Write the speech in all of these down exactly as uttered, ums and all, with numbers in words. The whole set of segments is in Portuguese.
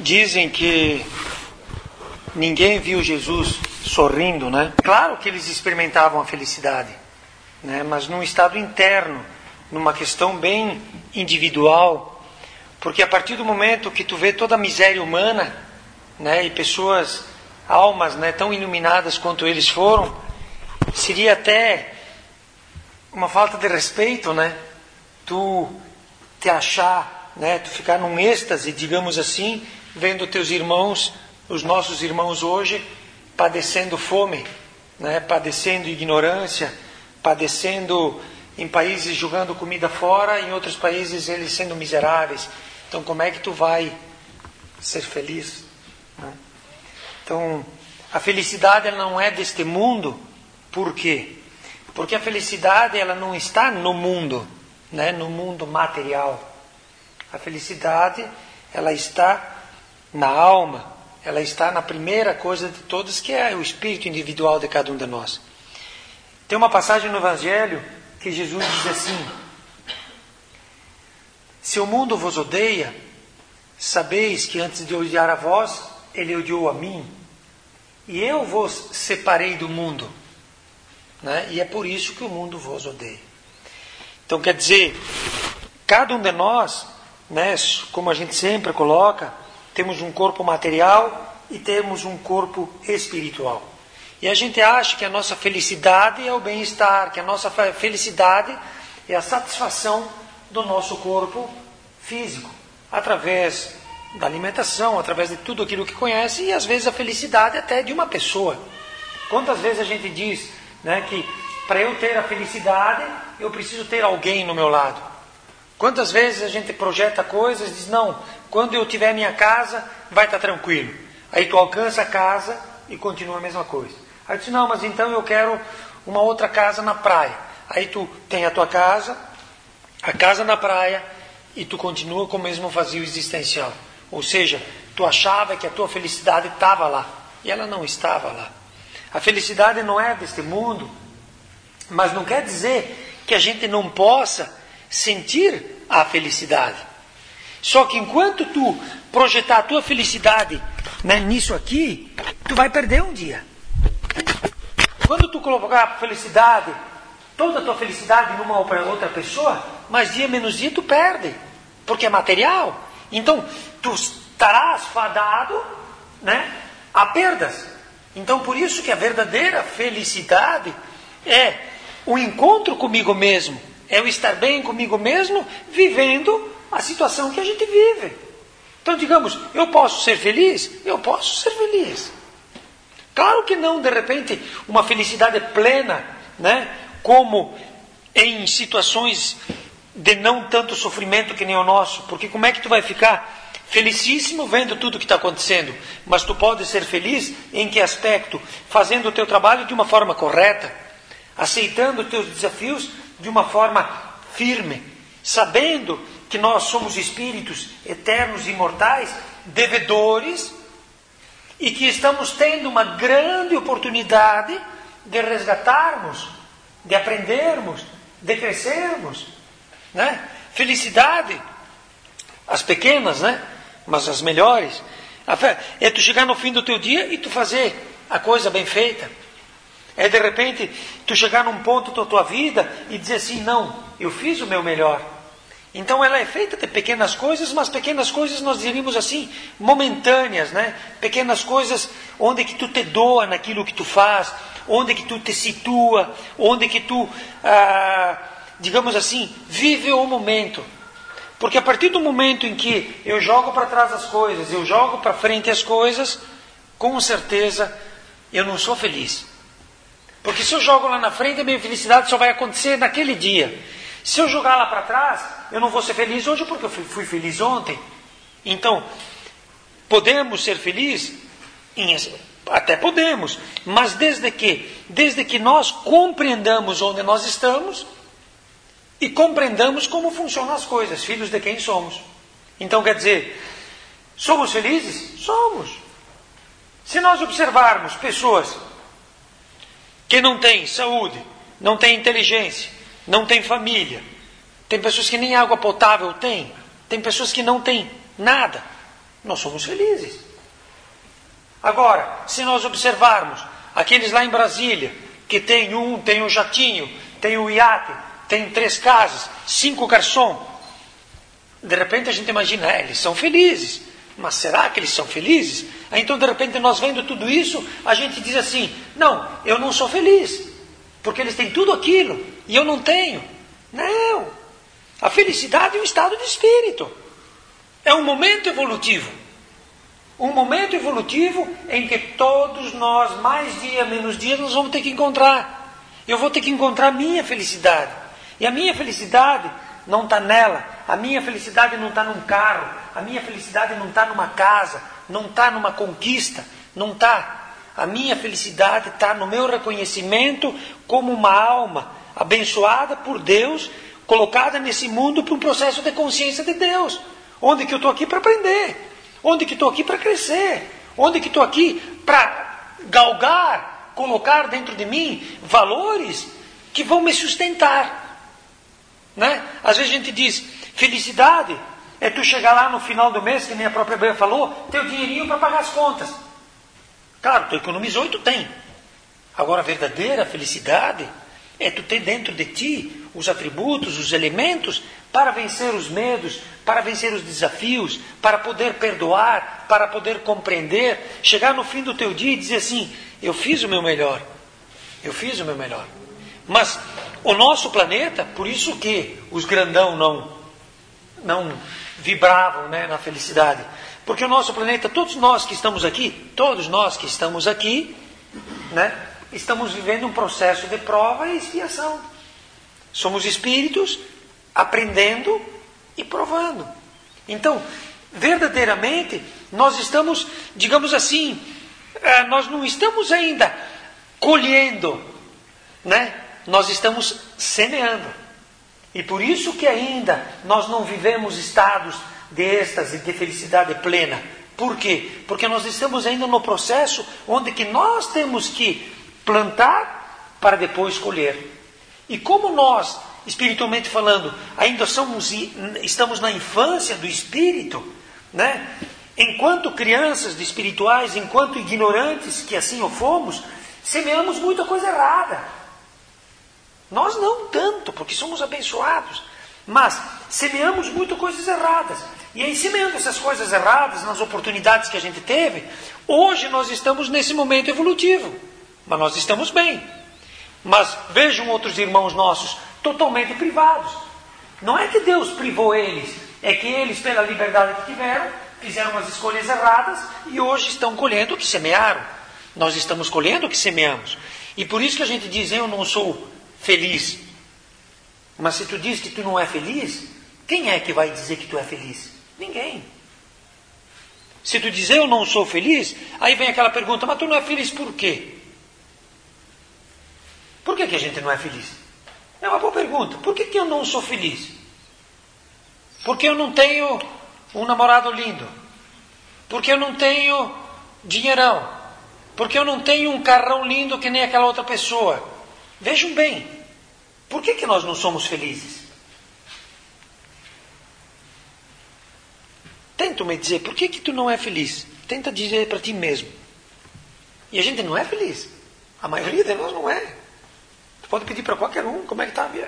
Dizem que ninguém viu Jesus sorrindo, né? Claro que eles experimentavam a felicidade, né? Mas num estado interno, numa questão bem individual, porque a partir do momento que tu vê toda a miséria humana, né, e pessoas, almas, né, tão iluminadas quanto eles foram, seria até uma falta de respeito, né? Tu te achar, né, tu ficar num êxtase, digamos assim, vendo teus irmãos, os nossos irmãos hoje, padecendo fome, né, padecendo ignorância, padecendo em países jogando comida fora, em outros países eles sendo miseráveis. Então como é que tu vai ser feliz, né? Então a felicidade ela não é deste mundo. Por quê? Porque a felicidade ela não está no mundo, né, no mundo material. A felicidade ela está na alma, ela está na primeira coisa de todas, que é o espírito individual de cada um de nós. Tem uma passagem no Evangelho que Jesus diz assim: se o mundo vos odeia, sabeis que antes de odiar a vós, ele odiou a mim, e eu vos separei do mundo, né? E é por isso que o mundo vos odeia. Então quer dizer, cada um de nós, né, como a gente sempre coloca, temos um corpo material e temos um corpo espiritual. E a gente acha que a nossa felicidade é o bem-estar, que a nossa felicidade é a satisfação do nosso corpo físico, através da alimentação, através de tudo aquilo que conhece, e às vezes a felicidade até de uma pessoa. Quantas vezes a gente diz, né, que para eu ter a felicidade, eu preciso ter alguém no meu lado. Quantas vezes a gente projeta coisas e diz, não, quando eu tiver minha casa, vai estar tranquilo. Aí tu alcança a casa e continua a mesma coisa. Aí tu diz, não, mas então eu quero uma outra casa na praia. Aí tu tem a tua casa, a casa na praia, e tu continua com o mesmo vazio existencial. Ou seja, tu achava que a tua felicidade estava lá, e ela não estava lá. A felicidade não é deste mundo, mas não quer dizer que a gente não possa sentir a felicidade. Só que enquanto tu projetar a tua felicidade, né, nisso aqui, tu vai perder um dia. Quando tu colocar a felicidade, toda a tua felicidade numa outra pessoa, mais dia menos dia tu perde, porque é material. Então tu estarás fadado, né, a perdas. Então por isso que a verdadeira felicidade é o encontro comigo mesmo, é o estar bem comigo mesmo, vivendo a situação que a gente vive. Então, digamos, eu posso ser feliz? Eu posso ser feliz. Claro que não, de repente, uma felicidade plena, né? Como em situações de não tanto sofrimento que nem o nosso. Porque como é que tu vai ficar felicíssimo vendo tudo que está acontecendo? Mas tu pode ser feliz em que aspecto? Fazendo o teu trabalho de uma forma correta, aceitando os teus desafios de uma forma firme, sabendo que nós somos espíritos eternos e imortais, devedores, e que estamos tendo uma grande oportunidade de resgatarmos, de aprendermos, de crescermos, né? Felicidade, as pequenas, né? Mas as melhores, é tu chegar no fim do teu dia e tu fazer a coisa bem feita. É de repente tu chegar num ponto da tua vida e dizer assim, não, eu fiz o meu melhor. Então ela é feita de pequenas coisas, mas pequenas coisas nós diríamos assim, momentâneas, né? Pequenas coisas onde que tu te doa naquilo que tu faz, onde que tu te situa, onde que tu, ah, digamos assim, vive o momento. Porque a partir do momento em que eu jogo para trás as coisas, eu jogo para frente as coisas, com certeza eu não sou feliz. Porque se eu jogo lá na frente, a minha felicidade só vai acontecer naquele dia. Se eu jogar lá para trás, eu não vou ser feliz hoje porque eu fui feliz ontem. Então, podemos ser felizes? Até podemos, mas desde que, desde que nós compreendamos onde nós estamos e compreendamos como funcionam as coisas, filhos de quem somos. Então quer dizer, somos felizes? Somos. Se nós observarmos pessoas que não têm saúde, não têm inteligência, não têm família, tem pessoas que nem água potável têm, tem pessoas que não têm nada, nós somos felizes. Agora, se nós observarmos aqueles lá em Brasília, que tem um, tem um jatinho, tem um iate, tem três casas, cinco garçons, de repente a gente imagina, é, eles são felizes, mas será que eles são felizes? Aí, então, de repente, nós vendo tudo isso, a gente diz assim, não, eu não sou feliz, porque eles têm tudo aquilo, e eu não tenho. Não, a felicidade é um estado de espírito, é um momento evolutivo, um momento evolutivo em que todos nós, mais dia, menos dia, nós vamos ter que encontrar. Eu vou ter que encontrar a minha felicidade, e a minha felicidade não está nela, a minha felicidade não está num carro, a minha felicidade não está numa casa, não está numa conquista, não está. A minha felicidade está no meu reconhecimento como uma alma abençoada por Deus, colocada nesse mundo para um processo de consciência de Deus, onde que eu estou aqui para aprender, onde que estou aqui para crescer, onde que estou aqui para galgar, colocar dentro de mim valores que vão me sustentar. Né? Às vezes a gente diz, felicidade é tu chegar lá no final do mês, que nem a própria Bíblia falou, ter o dinheirinho para pagar as contas. Claro, tu economizou e tu tem. Agora a verdadeira felicidade é tu ter dentro de ti os atributos, os elementos para vencer os medos, para vencer os desafios, para poder perdoar, para poder compreender, chegar no fim do teu dia e dizer assim, eu fiz o meu melhor, eu fiz o meu melhor. Mas o nosso planeta, por isso que os grandão não, não vibravam, né, na felicidade, porque o nosso planeta, todos nós que estamos aqui, todos nós que estamos aqui, né, estamos vivendo um processo de prova e expiação. Somos espíritos aprendendo e provando. Então, verdadeiramente, nós estamos, digamos assim, nós não estamos ainda colhendo, né? Nós estamos semeando. E por isso que ainda nós não vivemos estados de êxtase, de felicidade plena. Por quê? Porque nós estamos ainda no processo onde que nós temos que plantar para depois colher. E como nós, espiritualmente falando, ainda somos, estamos na infância do espírito, né? Enquanto crianças de espirituais, enquanto ignorantes que assim o fomos, semeamos muita coisa errada. Nós não tanto, porque somos abençoados, mas semeamos muito coisas erradas. E aí, semeando essas coisas erradas, nas oportunidades que a gente teve, hoje nós estamos nesse momento evolutivo, mas nós estamos bem. Mas vejam outros irmãos nossos totalmente privados. Não é que Deus privou eles, é que eles, pela liberdade que tiveram, fizeram as escolhas erradas e hoje estão colhendo o que semearam. Nós estamos colhendo o que semeamos. E por isso que a gente diz, eu não sou feliz. Mas se tu diz que tu não é feliz, quem é que vai dizer que tu é feliz? Ninguém. Se tu dizer eu não sou feliz, aí vem aquela pergunta, mas tu não é feliz por quê? Por que que a gente não é feliz? É uma boa pergunta. Por que que eu não sou feliz? Porque eu não tenho um namorado lindo. Porque eu não tenho dinheirão. Porque eu não tenho um carrão lindo que nem aquela outra pessoa. Vejam bem, por que que nós não somos felizes? Tenta me dizer, por que que tu não é feliz? Tenta dizer para ti mesmo. E a gente não é feliz. A maioria de nós não é. Tu pode pedir para qualquer um, como é que está a vida?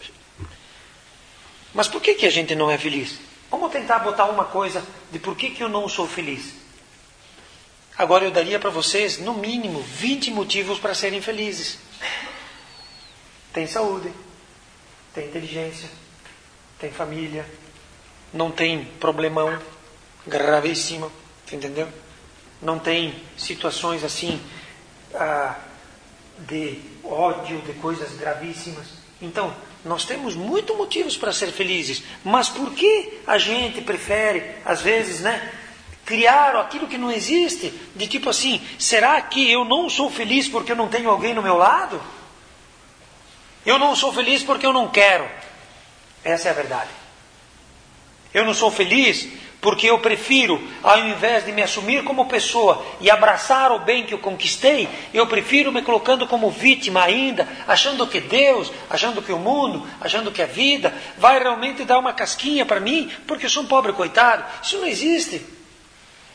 Mas por que que a gente não é feliz? Vamos tentar botar uma coisa de por que que eu não sou feliz. Agora eu daria para vocês, no mínimo, vinte motivos para serem felizes. Tem saúde, tem inteligência, tem família, não tem problemão gravíssimo, entendeu? Não tem situações assim ah, de ódio, de coisas gravíssimas. Então, nós temos muitos motivos para ser felizes, mas por que a gente prefere, às vezes, né, criar aquilo que não existe, de tipo assim, será que eu não sou feliz porque eu não tenho alguém no meu lado? Eu não sou feliz porque eu não quero. Essa é a verdade. Eu não sou feliz porque eu prefiro, ao invés de me assumir como pessoa e abraçar o bem que eu conquistei, eu prefiro me colocando como vítima ainda, achando que Deus, achando que o mundo, achando que a vida vai realmente dar uma casquinha para mim, porque eu sou um pobre coitado. Isso não existe.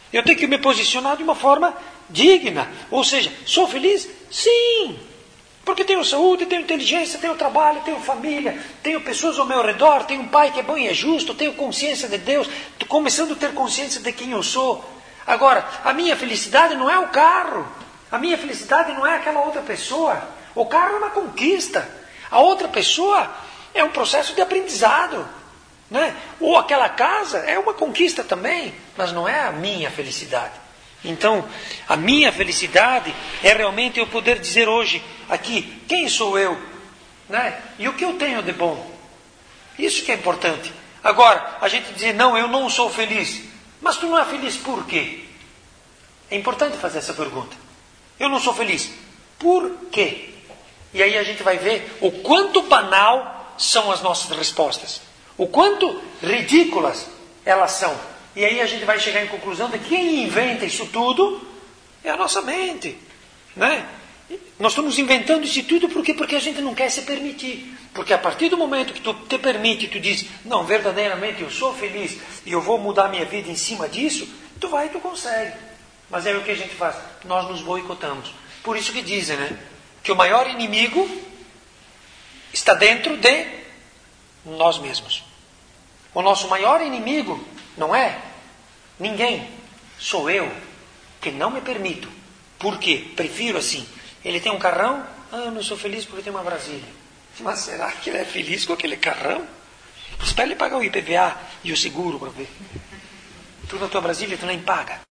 Eu tenho que me posicionar de uma forma digna. Ou seja, sou feliz? Sim. Porque tenho saúde, tenho inteligência, tenho trabalho, tenho família, tenho pessoas ao meu redor, tenho um pai que é bom e é justo, tenho consciência de Deus, estou começando a ter consciência de quem eu sou. Agora, a minha felicidade não é o carro, a minha felicidade não é aquela outra pessoa. O carro é uma conquista, a outra pessoa é um processo de aprendizado, né? Ou aquela casa é uma conquista também, mas não é a minha felicidade. Então, a minha felicidade é realmente eu poder dizer hoje aqui, quem sou eu, né? E o que eu tenho de bom. Isso que é importante. Agora, a gente dizer, não, eu não sou feliz. Mas tu não é feliz por quê? É importante fazer essa pergunta. Eu não sou feliz. Por quê? E aí a gente vai ver o quanto banal são as nossas respostas. O quanto ridículas elas são. E aí a gente vai chegar em conclusão de que quem inventa isso tudo é a nossa mente, né? Nós estamos inventando isso tudo porque, porque a gente não quer se permitir. Porque a partir do momento que tu te permite, tu diz, não, verdadeiramente eu sou feliz e eu vou mudar minha vida em cima disso, tu vai e tu consegue. Mas é o que a gente faz, nós nos boicotamos. Por isso que dizem, né, que o maior inimigo está dentro de nós mesmos. O nosso maior inimigo não é ninguém, sou eu, que não me permito. Por quê? Prefiro assim. Ele tem um carrão, ah, eu não sou feliz porque tem uma Brasília. Mas será que ele é feliz com aquele carrão? Espera ele pagar o I P V A e o seguro para ver. Tu na tua Brasília, tu nem paga.